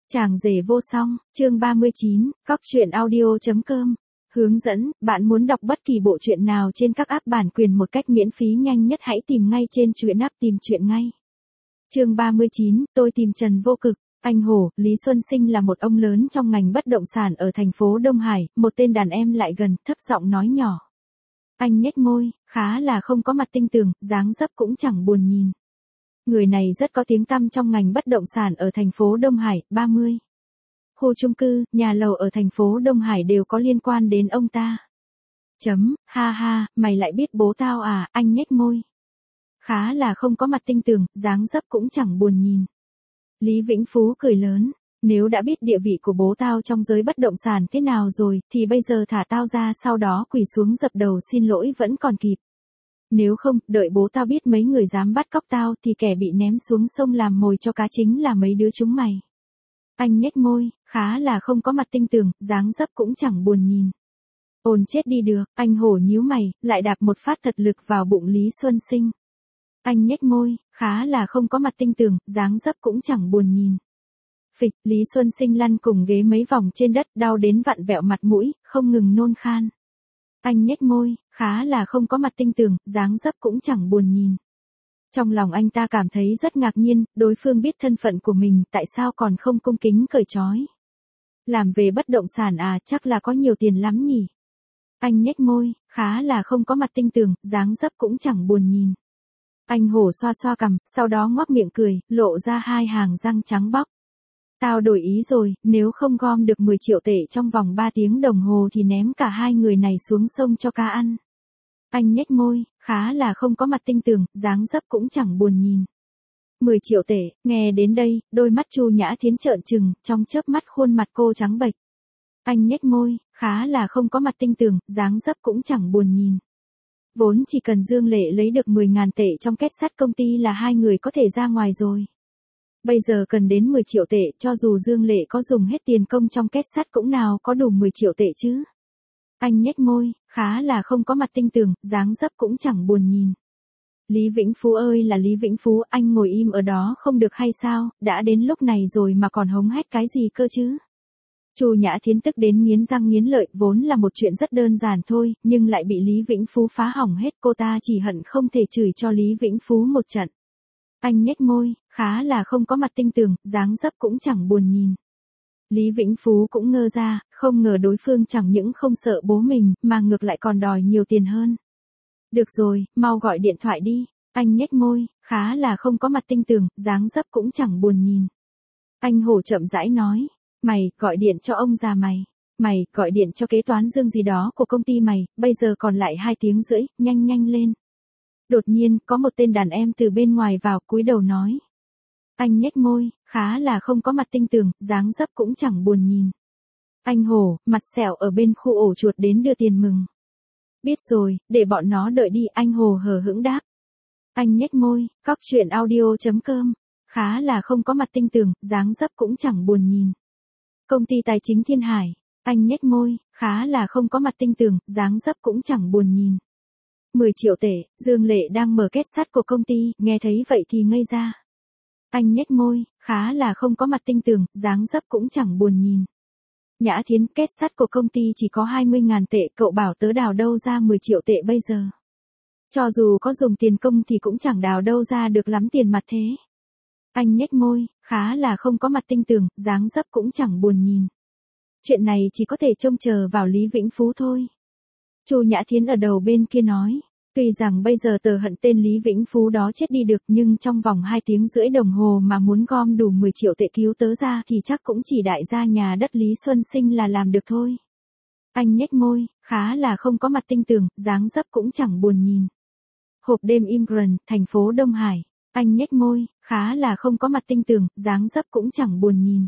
Chàng rể vô song, chương 39, cóc truyện audio.com. Hướng dẫn, bạn muốn đọc bất kỳ bộ truyện nào trên các app bản quyền một cách miễn phí nhanh nhất hãy tìm ngay trên truyện app tìm truyện ngay. Chương 39, tôi tìm Trần Vô Cực. Anh Hổ, Lý Xuân Sinh là một ông lớn trong ngành bất động sản ở thành phố Đông Hải, một tên đàn em lại gần, thấp giọng nói nhỏ. Anh nhếch môi, khá là không có mặt tinh tường, dáng dấp cũng chẳng buồn nhìn. Người này rất có tiếng tăm trong ngành bất động sản ở thành phố Đông Hải, 30. Khu chung cư, nhà lầu ở thành phố Đông Hải đều có liên quan đến ông ta. Ha ha, mày lại biết bố tao à, anh nhếch môi. Khá là không có mặt tinh tường, dáng dấp cũng chẳng buồn nhìn. Lý Vĩnh Phú cười lớn, nếu đã biết địa vị của bố tao trong giới bất động sản thế nào rồi, thì bây giờ thả tao ra sau đó quỳ xuống dập đầu xin lỗi vẫn còn kịp. Nếu không, đợi bố tao biết mấy người dám bắt cóc tao thì kẻ bị ném xuống sông làm mồi cho cá chính là mấy đứa chúng mày. Anh nhếch môi, khá là không có mặt tinh tường, dáng dấp cũng chẳng buồn nhìn. Ồn chết đi được, anh Hổ nhíu mày, lại đạp một phát thật lực vào bụng Lý Xuân Sinh. Anh nhếch môi, khá là không có mặt tinh tường, dáng dấp cũng chẳng buồn nhìn. Phịch, Lý Xuân Sinh lăn cùng ghế mấy vòng trên đất, đau đến vặn vẹo mặt mũi, không ngừng nôn khan. Anh nhếch môi, khá là không có mặt tinh tường, dáng dấp cũng chẳng buồn nhìn. Trong lòng anh ta cảm thấy rất ngạc nhiên, đối phương biết thân phận của mình, tại sao còn không cung kính cởi trói. Làm về bất động sản à, chắc là có nhiều tiền lắm nhỉ. Anh nhếch môi, khá là không có mặt tinh tường, dáng dấp cũng chẳng buồn nhìn. Anh Hổ xoa xoa cằm, sau đó ngoác miệng cười, lộ ra hai hàng răng trắng bóc. Tao đổi ý rồi, nếu không gom được 10 triệu tệ trong vòng 3 tiếng đồng hồ thì ném cả hai người này xuống sông cho cá ăn. Anh nhếch môi, khá là không có mặt tinh tường, dáng dấp cũng chẳng buồn nhìn. 10 triệu tệ, nghe đến đây, đôi mắt Chu Nhã Thiến trợn trừng, trong chớp mắt khuôn mặt cô trắng bệch. Anh nhếch môi, khá là không có mặt tinh tường, dáng dấp cũng chẳng buồn nhìn. Vốn chỉ cần Dương Lệ lấy được 10.000 tệ trong kết sắt công ty là hai người có thể ra ngoài rồi. Bây giờ cần đến 10 triệu tệ, cho dù Dương Lệ có dùng hết tiền công trong kết sắt cũng nào có đủ 10 triệu tệ chứ. Anh nhếch môi, khá là không có mặt tinh tường, dáng dấp cũng chẳng buồn nhìn. Lý Vĩnh Phú ơi là Lý Vĩnh Phú, anh ngồi im ở đó không được hay sao, đã đến lúc này rồi mà còn hống hét cái gì cơ chứ. Chu Nhã Thiến tức đến nghiến răng nghiến lợi, vốn là một chuyện rất đơn giản thôi, nhưng lại bị Lý Vĩnh Phú phá hỏng hết, cô ta chỉ hận không thể chửi cho Lý Vĩnh Phú một trận. Anh nhếch môi, khá là không có mặt tinh tường, dáng dấp cũng chẳng buồn nhìn. Lý Vĩnh Phú cũng ngơ ra, không ngờ đối phương chẳng những không sợ bố mình, mà ngược lại còn đòi nhiều tiền hơn. Được rồi, mau gọi điện thoại đi. Anh nhếch môi, khá là không có mặt tinh tường, dáng dấp cũng chẳng buồn nhìn. Anh Hổ chậm rãi nói, mày, gọi điện cho ông già mày. Mày, gọi điện cho kế toán Dương gì đó của công ty mày, bây giờ còn lại 2 tiếng rưỡi, nhanh nhanh lên. Đột nhiên, có một tên đàn em từ bên ngoài vào, cúi đầu nói. Anh nhếch môi, khá là không có mặt tinh tường, dáng dấp cũng chẳng buồn nhìn. Anh Hổ, mặt sẹo ở bên khu ổ chuột đến đưa tiền mừng. Biết rồi, để bọn nó đợi đi, anh Hồ hờ hững đáp. Anh nhếch môi, cóc truyện audio.com. Khá là không có mặt tinh tường, dáng dấp cũng chẳng buồn nhìn. Công ty tài chính Thiên Hải. Anh nhếch môi, khá là không có mặt tinh tường, dáng dấp cũng chẳng buồn nhìn. 10 triệu tệ, Dương Lệ đang mở kết sắt của công ty, nghe thấy vậy thì ngây ra. Anh nhếch môi, khá là không có mặt tinh tường, dáng dấp cũng chẳng buồn nhìn. Nhã Thiến, kết sắt của công ty chỉ có 20.000 tệ, cậu bảo tớ đào đâu ra 10 triệu tệ bây giờ. Cho dù có dùng tiền công thì cũng chẳng đào đâu ra được lắm tiền mặt thế. Anh nhếch môi, khá là không có mặt tinh tường, dáng dấp cũng chẳng buồn nhìn. Chuyện này chỉ có thể trông chờ vào Lý Vĩnh Phú thôi. Chu Nhã Thiến ở đầu bên kia nói, tuy rằng bây giờ tớ hận tên Lý Vĩnh Phú đó chết đi được, nhưng trong vòng 2 tiếng rưỡi đồng hồ mà muốn gom đủ 10 triệu tệ cứu tớ ra thì chắc cũng chỉ đại gia nhà đất Lý Xuân Sinh là làm được thôi. Anh nhếch môi, khá là không có mặt tinh tường, dáng dấp cũng chẳng buồn nhìn. Hộp đêm Immigrant, thành phố Đông Hải. Anh nhếch môi, khá là không có mặt tinh tường, dáng dấp cũng chẳng buồn nhìn.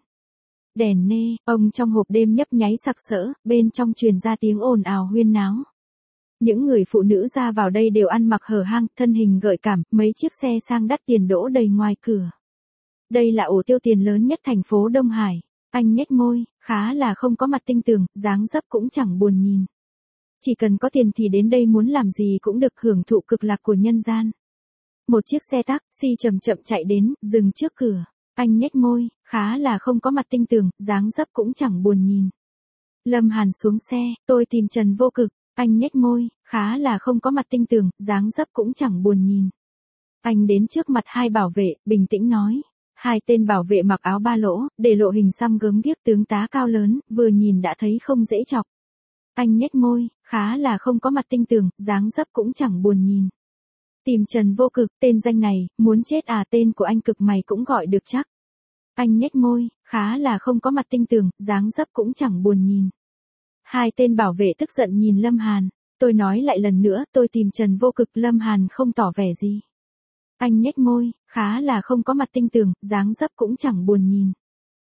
Đèn nê, ông trong hộp đêm nhấp nháy sặc sỡ, bên trong truyền ra tiếng ồn ào huyên náo. Những người phụ nữ ra vào đây đều ăn mặc hở hang, thân hình gợi cảm, mấy chiếc xe sang đắt tiền đỗ đầy ngoài cửa. Đây là ổ tiêu tiền lớn nhất thành phố Đông Hải. Anh nhếch môi, khá là không có mặt tinh tường, dáng dấp cũng chẳng buồn nhìn. Chỉ cần có tiền thì đến đây muốn làm gì cũng được, hưởng thụ cực lạc của nhân gian. Một chiếc xe taxi chậm chậm chạy đến, dừng trước cửa. Anh nhếch môi, khá là không có mặt tinh tường, dáng dấp cũng chẳng buồn nhìn. Lâm Hàn xuống xe, tôi tìm Trần Vô Cực. Anh nhếch môi, khá là không có mặt tinh tường, dáng dấp cũng chẳng buồn nhìn. Anh đến trước mặt hai bảo vệ, bình tĩnh nói. Hai tên bảo vệ mặc áo ba lỗ, để lộ hình xăm gớm ghiếc, tướng tá cao lớn, vừa nhìn đã thấy không dễ chọc. Anh nhếch môi, khá là không có mặt tinh tường, dáng dấp cũng chẳng buồn nhìn. Tìm Trần Vô Cực, tên danh này, muốn chết à, tên của anh Cực mày cũng gọi được chắc. Anh nhếch môi, khá là không có mặt tinh tường, dáng dấp cũng chẳng buồn nhìn. Hai tên bảo vệ tức giận nhìn Lâm Hàn. Tôi nói lại lần nữa, tôi tìm Trần Vô Cực. Lâm Hàn không tỏ vẻ gì. Anh nhếch môi, khá là không có mặt tinh tường, dáng dấp cũng chẳng buồn nhìn.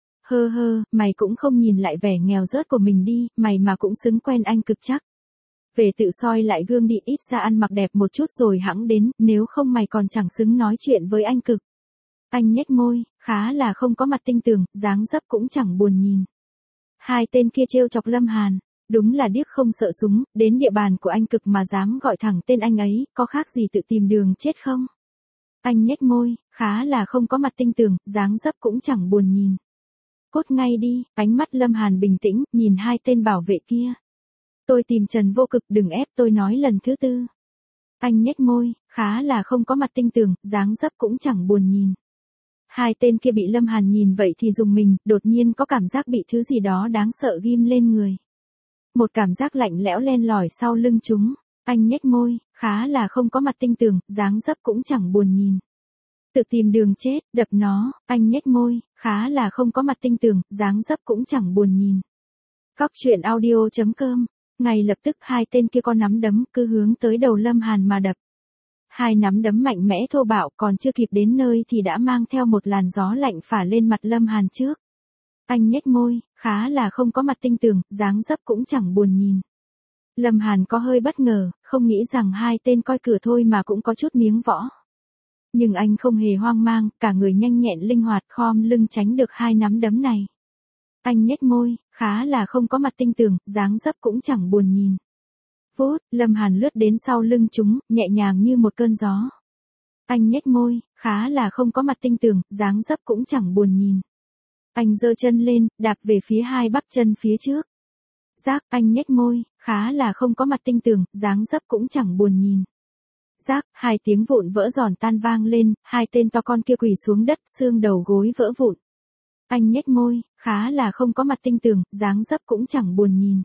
Hơ hơ, mày cũng không nhìn lại vẻ nghèo rớt của mình đi, mày mà cũng xứng quen anh Cực chắc. Về tự soi lại gương đi, ít ra ăn mặc đẹp một chút rồi hẵng đến, nếu không mày còn chẳng xứng nói chuyện với anh Cực. Anh nhếch môi, khá là không có mặt tinh tường, dáng dấp cũng chẳng buồn nhìn. Hai tên kia trêu chọc Lâm Hàn. Đúng là điếc không sợ súng, đến địa bàn của anh Cực mà dám gọi thẳng tên anh ấy, có khác gì tự tìm đường chết không? Anh nhếch môi, khá là không có mặt tinh tường, dáng dấp cũng chẳng buồn nhìn. Cốt ngay đi, ánh mắt Lâm Hàn bình tĩnh, nhìn hai tên bảo vệ kia. Tôi tìm Trần Vô Cực, đừng ép tôi nói lần thứ tư. Anh nhếch môi, khá là không có mặt tinh tường, dáng dấp cũng chẳng buồn nhìn. Hai tên kia bị Lâm Hàn nhìn vậy thì dùng mình, đột nhiên có cảm giác bị thứ gì đó đáng sợ ghim lên người. Một cảm giác lạnh lẽo len lỏi sau lưng chúng. Anh nhếch môi, khá là không có mặt tinh tường, dáng dấp cũng chẳng buồn nhìn. Tự tìm đường chết, đập nó. Anh nhếch môi, khá là không có mặt tinh tường, dáng dấp cũng chẳng buồn nhìn. Cóc truyện audio.com. Ngay lập tức hai tên kia con nắm đấm cứ hướng tới đầu Lâm Hàn mà đập. Hai nắm đấm mạnh mẽ thô bạo, còn chưa kịp đến nơi thì đã mang theo một làn gió lạnh phả lên mặt Lâm Hàn trước. Anh nhếch môi, khá là không có mặt tinh tường, dáng dấp cũng chẳng buồn nhìn. Lâm Hàn có hơi bất ngờ, không nghĩ rằng hai tên coi cửa thôi mà cũng có chút miếng võ. Nhưng anh không hề hoang mang, cả người nhanh nhẹn linh hoạt khom lưng tránh được hai nắm đấm này. Anh nhếch môi, khá là không có mặt tinh tường, dáng dấp cũng chẳng buồn nhìn. Vút, Lâm Hàn lướt đến sau lưng chúng, nhẹ nhàng như một cơn gió. Anh nhếch môi, khá là không có mặt tinh tường, dáng dấp cũng chẳng buồn nhìn. Anh giơ chân lên, đạp về phía hai bắp chân phía trước. Rác, anh nhếch môi, khá là không có mặt tinh tường, dáng dấp cũng chẳng buồn nhìn. Rác, hai tiếng vụn vỡ giòn tan vang lên, hai tên to con kia quỳ xuống đất, xương đầu gối vỡ vụn. Anh nhếch môi, khá là không có mặt tinh tường, dáng dấp cũng chẳng buồn nhìn.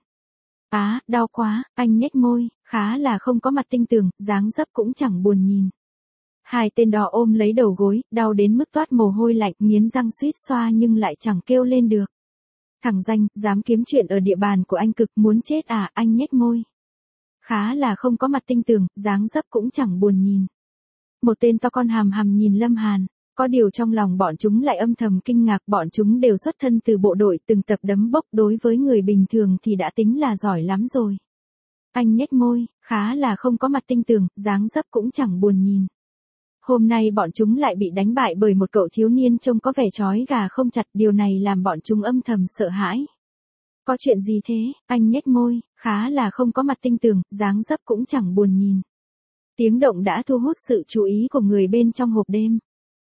Á, đau quá, anh nhếch môi, khá là không có mặt tinh tường, dáng dấp cũng chẳng buồn nhìn. Hai tên đó ôm lấy đầu gối, đau đến mức toát mồ hôi lạnh, nghiến răng suýt xoa nhưng lại chẳng kêu lên được. Thằng danh, dám kiếm chuyện ở địa bàn của anh Cực, muốn chết à, anh nhếch môi. Khá là không có mặt tinh tường, dáng dấp cũng chẳng buồn nhìn. Một tên to con hàm hàm nhìn Lâm Hàn, có điều trong lòng bọn chúng lại âm thầm kinh ngạc, bọn chúng đều xuất thân từ bộ đội, từng tập đấm bốc, đối với người bình thường thì đã tính là giỏi lắm rồi. Anh nhếch môi, khá là không có mặt tinh tường, dáng dấp cũng chẳng buồn nhìn. Hôm nay bọn chúng lại bị đánh bại bởi một cậu thiếu niên trông có vẻ trói gà không chặt, điều này làm bọn chúng âm thầm sợ hãi. Có chuyện gì thế? Anh nhếch môi, khá là không có mặt tinh tường, dáng dấp cũng chẳng buồn nhìn. Tiếng động đã thu hút sự chú ý của người bên trong hộp đêm.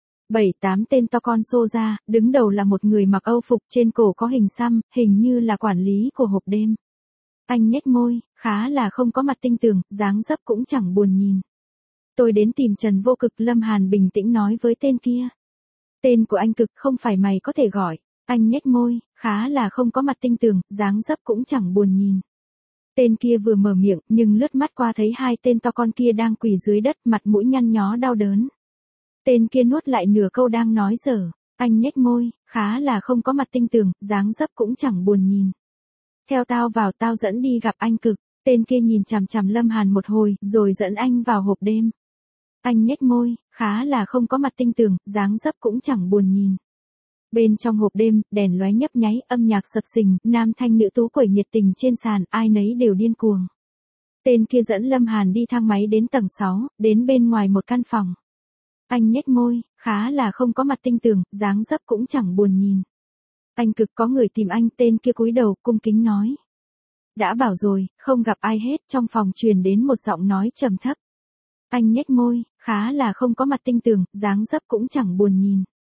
7-8 tên to con xô ra, đứng đầu là một người mặc âu phục, trên cổ có hình xăm, hình như là quản lý của hộp đêm. Anh nhếch môi, khá là không có mặt tinh tường, dáng dấp cũng chẳng buồn nhìn. Tôi đến tìm Trần Vô Cực, Lâm Hàn bình tĩnh nói với tên kia. Tên của anh Cực không phải mày có thể gọi. Anh nhếch môi, khá là không có mặt tinh tường, dáng dấp cũng chẳng buồn nhìn. Tên kia vừa mở miệng, nhưng lướt mắt qua thấy hai tên to con kia đang quỳ dưới đất, mặt mũi nhăn nhó đau đớn. Tên kia nuốt lại nửa câu đang nói dở. Anh nhếch môi, khá là không có mặt tinh tường, dáng dấp cũng chẳng buồn nhìn. Theo tao vào, tao dẫn đi gặp anh Cực. Tên kia nhìn chằm chằm Lâm Hàn một hồi, rồi dẫn anh vào hộp đêm. Anh nhếch môi, khá là không có mặt tinh tường, dáng dấp cũng chẳng buồn nhìn. Bên trong hộp đêm, đèn lóe nhấp nháy, âm nhạc sập sình, nam thanh nữ tú quẩy nhiệt tình trên sàn, ai nấy đều điên cuồng. Tên kia dẫn Lâm Hàn đi thang máy đến tầng 6, đến bên ngoài một căn phòng. Anh nhếch môi, khá là không có mặt tinh tường, dáng dấp cũng chẳng buồn nhìn. Anh Cực, có người tìm anh. Tên kia cúi đầu, cung kính nói. Đã bảo rồi, không gặp ai hết. Trong phòng truyền đến một giọng nói trầm thấp. Anh nhếch môi, khá là không có mặt tinh tường, dáng dấp cũng chẳng buồn nhìn.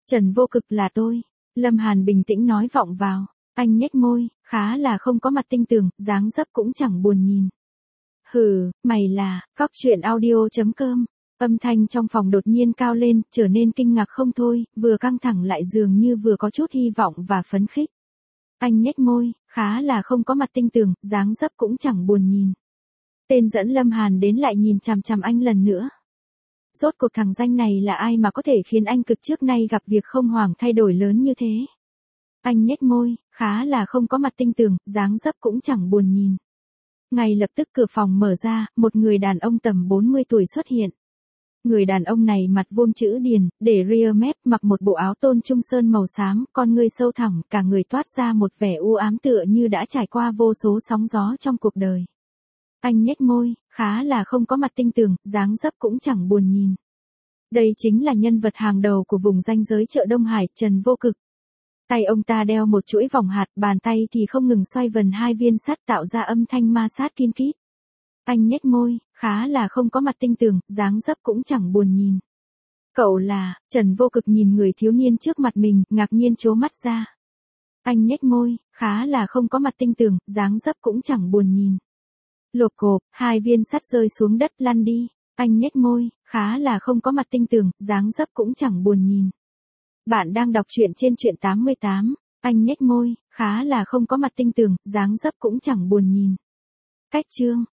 Trần Vô Cực là tôi. Lâm Hàn bình tĩnh nói vọng vào. Anh nhếch môi, khá là không có mặt tinh tường, dáng dấp cũng chẳng buồn nhìn. Hừ, mày là, cóc truyện audio.com. Âm thanh trong phòng đột nhiên cao lên, trở nên kinh ngạc không thôi, vừa căng thẳng lại dường như vừa có chút hy vọng và phấn khích. Anh nhếch môi, khá là không có mặt tinh tường, dáng dấp cũng chẳng buồn nhìn. Tên dẫn Lâm Hàn đến lại nhìn chằm chằm anh lần nữa. Rốt cuộc thằng danh này là ai mà có thể khiến anh cực trước nay gặp việc không hoàng thay đổi lớn như thế? Anh nhếch môi, khá là không có mặt tinh tường, dáng dấp cũng chẳng buồn nhìn. Ngay lập tức cửa phòng mở ra, một người đàn ông tầm 40 tuổi xuất hiện. Người đàn ông này mặt vuông chữ điền, để ria mép, mặc một bộ áo tôn trung sơn màu xám, con ngươi sâu thẳm, cả người toát ra một vẻ u ám tựa như đã trải qua vô số sóng gió trong cuộc đời. Anh nhếch môi, khá là không có mặt tinh tường, dáng dấp cũng chẳng buồn nhìn. Đây chính là nhân vật hàng đầu của vùng ranh giới chợ Đông Hải, Trần Vô Cực. Tay ông ta đeo một chuỗi vòng hạt, bàn tay thì không ngừng xoay vần hai viên sắt tạo ra âm thanh ma sát kim kít. Anh nhếch môi, khá là không có mặt tinh tường, dáng dấp cũng chẳng buồn nhìn. Cậu là, Trần Vô Cực nhìn người thiếu niên trước mặt mình, ngạc nhiên trố mắt ra. Anh nhếch môi, khá là không có mặt tinh tường, dáng dấp cũng chẳng buồn nhìn. Lộp cộp, hai viên sắt rơi xuống đất lăn đi. Anh nhếch môi, khá là không có mặt tinh tường, dáng dấp cũng chẳng buồn nhìn. Bạn đang đọc truyện trên truyện 88. Anh nhếch môi, khá là không có mặt tinh tường, dáng dấp cũng chẳng buồn nhìn. Cách chương